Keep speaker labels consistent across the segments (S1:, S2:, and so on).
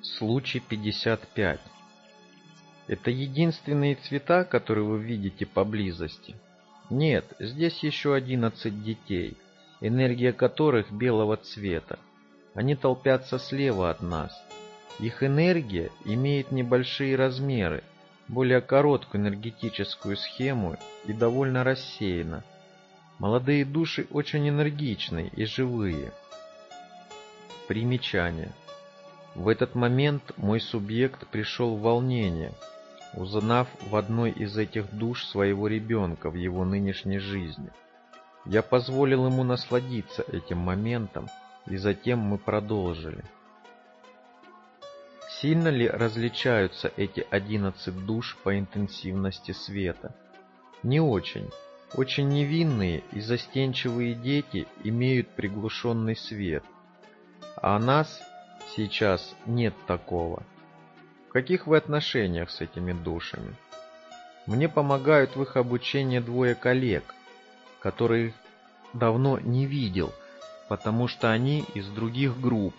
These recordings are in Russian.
S1: Случай 55. Это единственные цвета, которые вы видите поблизости? Нет, здесь еще 11 детей, энергия которых белого цвета. Они толпятся слева от нас. Их энергия имеет небольшие размеры, более короткую энергетическую схему и довольно рассеяна. Молодые души очень энергичны и живые. Примечание. В этот момент мой субъект пришел в волнение, узнав в одной из этих душ своего ребенка в его нынешней жизни. Я позволил ему насладиться этим моментом, и затем мы продолжили. Сильно ли различаются эти 11 душ по интенсивности света? Не очень. Очень невинные и застенчивые дети имеют приглушенный свет, а нас сейчас нет такого. В каких вы отношениях с этими душами? Мне помогают в их обучении двое коллег, которых давно не видел, потому что они из других групп.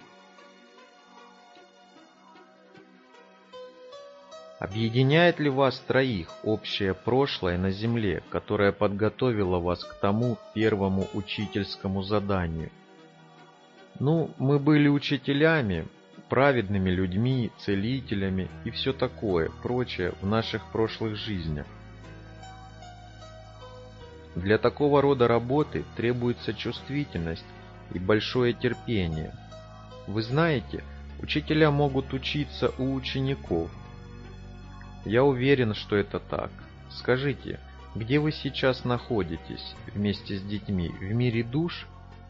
S1: Объединяет ли вас троих общее прошлое на Земле, которое подготовило вас к тому первому учительскому заданию? Мы были учителями, праведными людьми, целителями и все такое, прочее в наших прошлых жизнях. Для такого рода работы требуется чувствительность и большое терпение. Вы знаете, учителя могут учиться у учеников. Я уверен, что это так. Скажите, где вы сейчас находитесь вместе с детьми? В мире душ?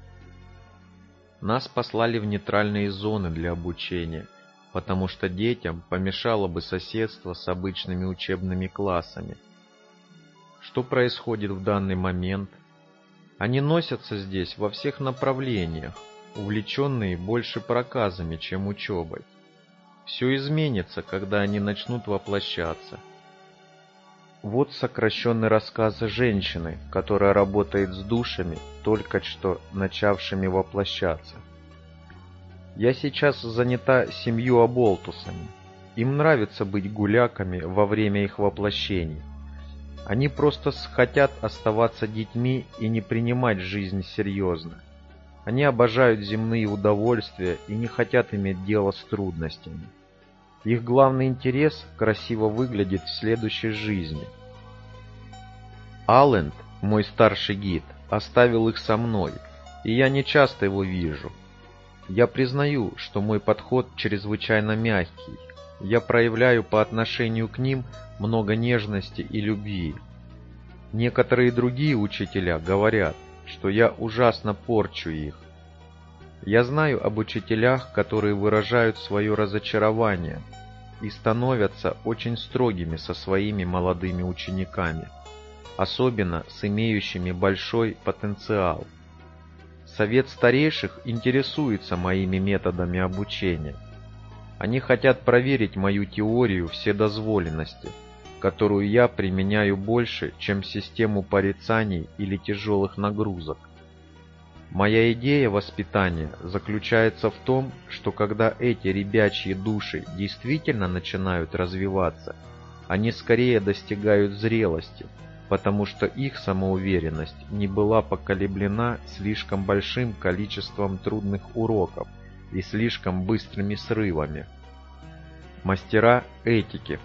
S1: Нас послали в нейтральные зоны для обучения, потому что детям помешало бы соседство с обычными учебными классами. Что происходит в данный момент? Они носятся здесь во всех направлениях, увлеченные больше проказами, чем учебой. Все изменится, когда они начнут воплощаться. Вот сокращенный рассказ женщины, которая работает с душами, только что начавшими воплощаться. Я сейчас занята 7 оболтусами. Им нравится быть гуляками во время их воплощений. Они просто хотят оставаться детьми и не принимать жизнь серьезно. Они обожают земные удовольствия и не хотят иметь дело с трудностями. Их главный интерес – красиво выглядеть в следующей жизни. Алленд, мой старший гид, оставил их со мной, и я не часто его вижу. Я признаю, что мой подход чрезвычайно мягкий. Я проявляю по отношению к ним много нежности и любви. Некоторые другие учителя говорят, что я ужасно порчу их. Я знаю об учителях, которые выражают свое разочарование и становятся очень строгими со своими молодыми учениками, особенно с имеющими большой потенциал. Совет старейших интересуется моими методами обучения. Они хотят проверить мою теорию вседозволенности, которую я применяю больше, чем систему порицаний или тяжелых нагрузок. Моя идея воспитания заключается в том, что когда эти ребячьи души действительно начинают развиваться, они скорее достигают зрелости, потому что их самоуверенность не была поколеблена слишком большим количеством трудных уроков и слишком быстрыми срывами. Мастера этики.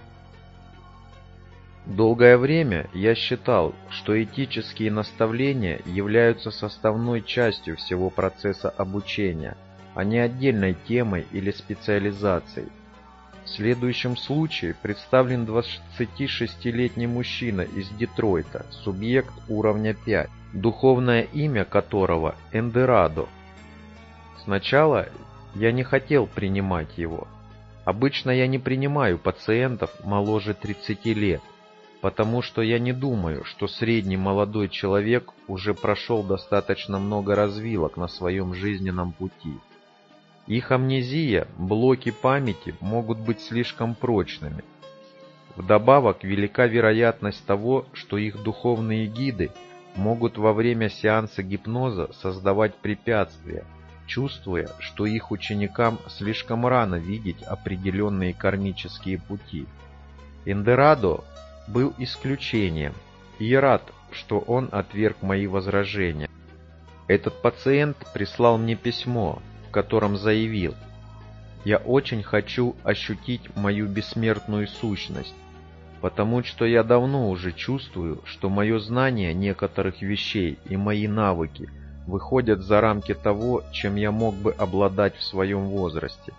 S1: Долгое время я считал, что этические наставления являются составной частью всего процесса обучения, а не отдельной темой или специализацией. В следующем случае представлен 26-летний мужчина из Детройта, субъект уровня 5, духовное имя которого Эндорадо. Сначала я не хотел принимать его. Обычно я не принимаю пациентов моложе 30 лет, потому что я не думаю, что средний молодой человек уже прошел достаточно много развилок на своем жизненном пути. Их амнезия, блоки памяти могут быть слишком прочными. Вдобавок, велика вероятность того, что их духовные гиды могут во время сеанса гипноза создавать препятствия, чувствуя, что их ученикам слишком рано видеть определенные кармические пути. Эндорадо был исключением, и я рад, что он отверг мои возражения. Этот пациент прислал мне письмо, в котором заявил: «Я очень хочу ощутить мою бессмертную сущность, потому что я давно уже чувствую, что мое знание некоторых вещей и мои навыки выходят за рамки того, чем я мог бы обладать в своем возрасте».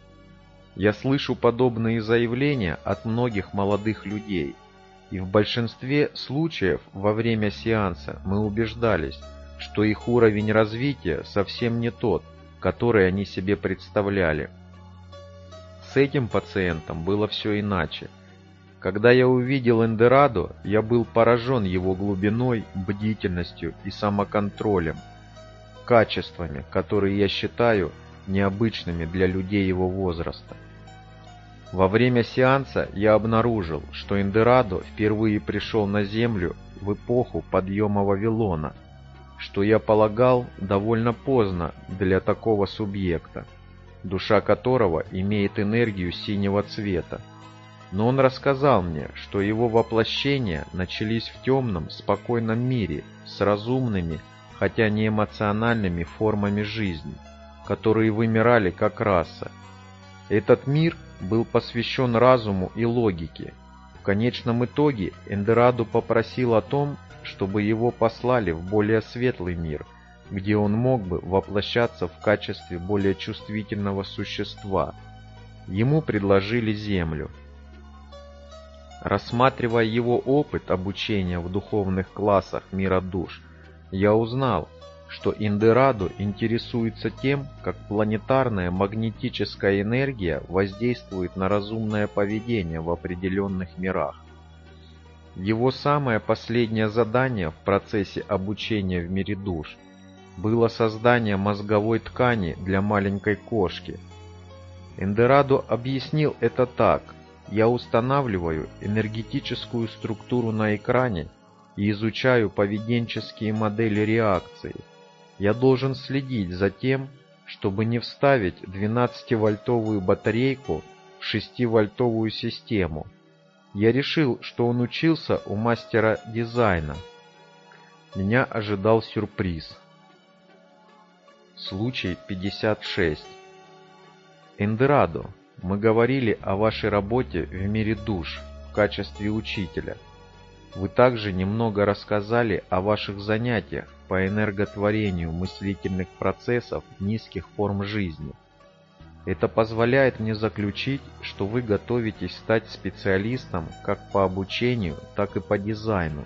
S1: Я слышу подобные заявления от многих молодых людей, и в большинстве случаев во время сеанса мы убеждались, что их уровень развития совсем не тот, который они себе представляли. С этим пациентом было все иначе. Когда я увидел Эндорадо, я был поражен его глубиной, бдительностью и самоконтролем, качествами, которые я считаю необычными для людей его возраста. Во время сеанса я обнаружил, что Эндорадо впервые пришел на Землю в эпоху подъема Вавилона, что я полагал довольно поздно для такого субъекта, душа которого имеет энергию синего цвета. Но он рассказал мне, что его воплощения начались в темном, спокойном мире с разумными, хотя не эмоциональными формами жизни, которые вымирали как раса. Этот мир был посвящен разуму и логике. В конечном итоге Эндорадо попросил о том, чтобы его послали в более светлый мир, где он мог бы воплощаться в качестве более чувствительного существа. Ему предложили Землю. Рассматривая его опыт обучения в духовных классах мира душ, я узнал, что Эндорадо интересуется тем, как планетарная магнетическая энергия воздействует на разумное поведение в определенных мирах. Его самое последнее задание в процессе обучения в мире душ было создание мозговой ткани для маленькой кошки. Эндорадо объяснил это так: «Я устанавливаю энергетическую структуру на экране и изучаю поведенческие модели реакции. Я должен следить за тем, чтобы не вставить 12-вольтовую батарейку в 6-вольтовую систему. Я решил, что он учился у мастера дизайна. Меня ожидал сюрприз». Случай 56. Эндорадо, мы говорили о вашей работе в мире душ в качестве учителя. Вы также немного рассказали о ваших занятиях по энерготворению мыслительных процессов низких форм жизни. Это позволяет мне заключить, что вы готовитесь стать специалистом как по обучению, так и по дизайну.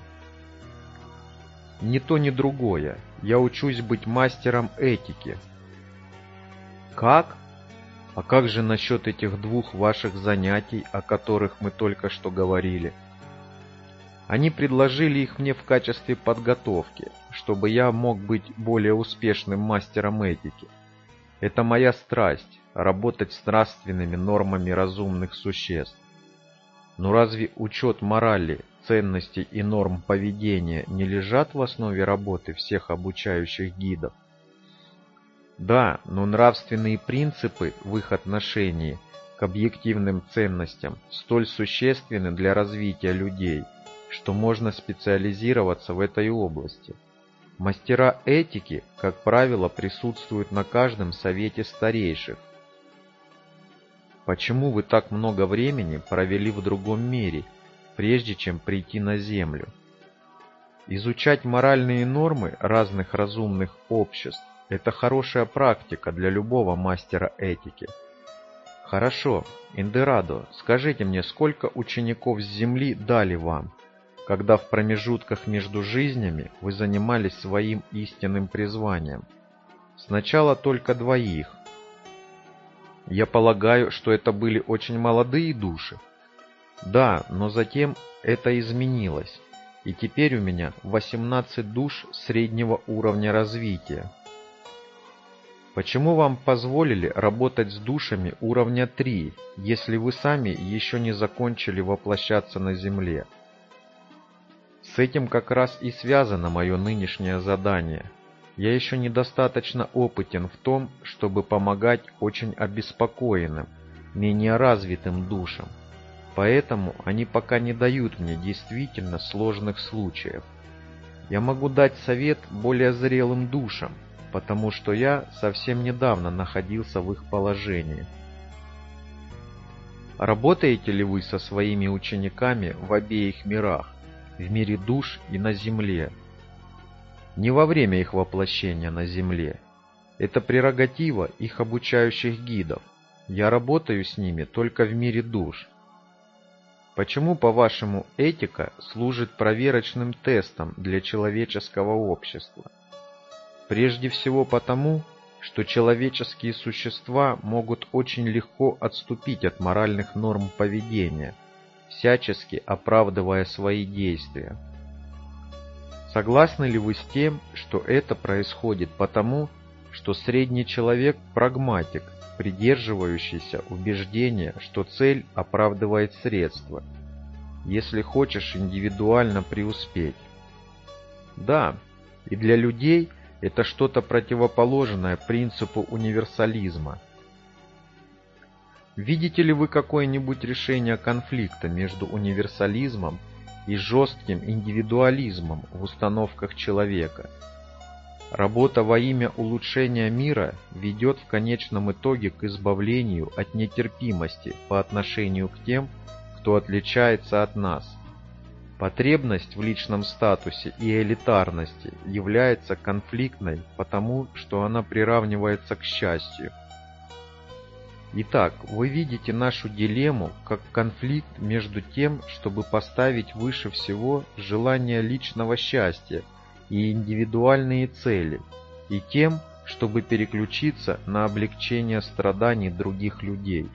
S1: Ни то, ни другое. Я учусь быть мастером этики. Как? А как же насчет этих двух ваших занятий, о которых мы только что говорили? Они предложили их мне в качестве подготовки, чтобы я мог быть более успешным мастером этики. Это моя страсть – работать с нравственными нормами разумных существ. Но разве учет морали, ценностей и норм поведения не лежат в основе работы всех обучающих гидов? Да, но нравственные принципы в их отношении к объективным ценностям столь существенны для развития людей, что можно специализироваться в этой области. Мастера этики, как правило, присутствуют на каждом совете старейших. Почему вы так много времени провели в другом мире, прежде чем прийти на Землю? Изучать моральные нормы разных разумных обществ – это хорошая практика для любого мастера этики. Хорошо, Эндорадо, скажите мне, сколько учеников с Земли дали вам, когда в промежутках между жизнями вы занимались своим истинным призванием? Сначала только 2. Я полагаю, что это были очень молодые души. Да, но затем это изменилось, и теперь у меня 18 душ среднего уровня развития. Почему вам позволили работать с душами уровня 3, если вы сами еще не закончили воплощаться на Земле? С этим как раз и связано мое нынешнее задание. Я еще недостаточно опытен в том, чтобы помогать очень обеспокоенным, менее развитым душам. Поэтому они пока не дают мне действительно сложных случаев. Я могу дать совет более зрелым душам, потому что я совсем недавно находился в их положении. Работаете ли вы со своими учениками в обеих мирах, в мире душ и на Земле? Не во время их воплощения на Земле. Это прерогатива их обучающих гидов. Я работаю с ними только в мире душ. Почему, по-вашему, этика служит проверочным тестом для человеческого общества? Прежде всего потому, что человеческие существа могут очень легко отступить от моральных норм поведения, всячески оправдывая свои действия. Согласны ли вы с тем, что это происходит потому, что средний человек – прагматик, придерживающийся убеждения, что цель оправдывает средства, если хочешь индивидуально преуспеть? Да, и для людей это что-то противоположное принципу универсализма. Видите ли вы какое-нибудь решение конфликта между универсализмом и жестким индивидуализмом в установках человека? Работа во имя улучшения мира ведет в конечном итоге к избавлению от нетерпимости по отношению к тем, кто отличается от нас. Потребность в личном статусе и элитарности является конфликтной, потому что она приравнивается к счастью. Итак, вы видите нашу дилемму как конфликт между тем, чтобы поставить выше всего желание личного счастья и индивидуальные цели, и тем, чтобы переключиться на облегчение страданий других людей.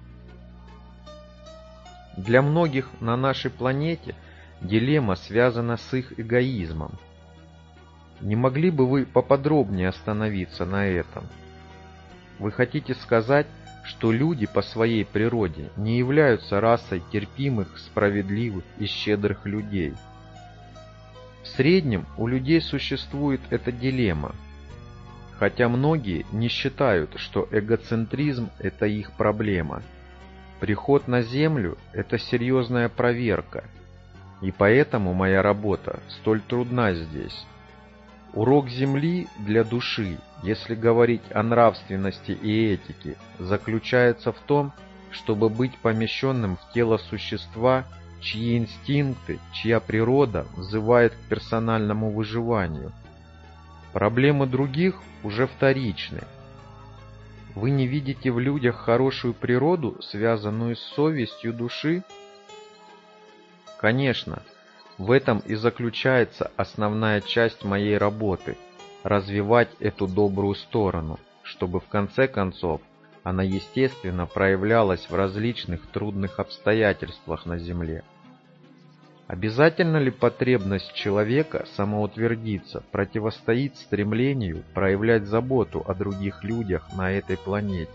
S1: Для многих на нашей планете дилемма связана с их эгоизмом. Не могли бы вы поподробнее остановиться на этом? Вы хотите сказать, что люди по своей природе не являются расой терпимых, справедливых и щедрых людей? В среднем у людей существует эта дилемма, хотя многие не считают, что эгоцентризм – это их проблема. Приход на Землю – это серьезная проверка, и поэтому моя работа столь трудна здесь. Урок Земли для души, если говорить о нравственности и этике, заключается в том, чтобы быть помещенным в тело существа, чьи инстинкты, чья природа взывает к персональному выживанию. Проблемы других уже вторичны. Вы не видите в людях хорошую природу, связанную с совестью души? Конечно, в этом и заключается основная часть моей работы – развивать эту добрую сторону, чтобы в конце концов она естественно проявлялась в различных трудных обстоятельствах на Земле. Обязательно ли потребность человека самоутвердиться противостоит стремлению проявлять заботу о других людях на этой планете?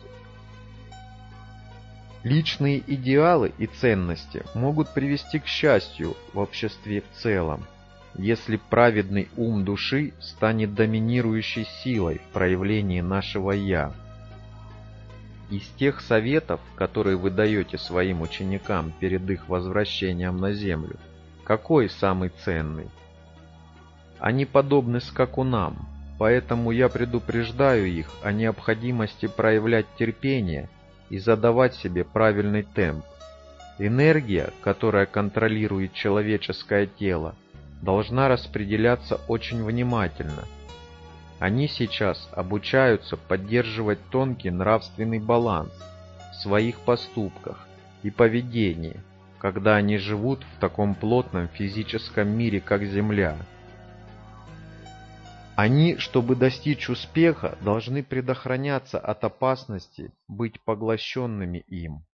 S1: Личные идеалы и ценности могут привести к счастью в обществе в целом, если праведный ум души станет доминирующей силой в проявлении нашего «я». Из тех советов, которые вы даете своим ученикам перед их возвращением на Землю, какой самый ценный? Они подобны скакунам, поэтому я предупреждаю их о необходимости проявлять терпение и задавать себе правильный темп. Энергия, которая контролирует человеческое тело, должна распределяться очень внимательно. Они сейчас обучаются поддерживать тонкий нравственный баланс в своих поступках и поведении, когда они живут в таком плотном физическом мире, как Земля. Они, чтобы достичь успеха, должны предохраняться от опасности быть поглощенными им.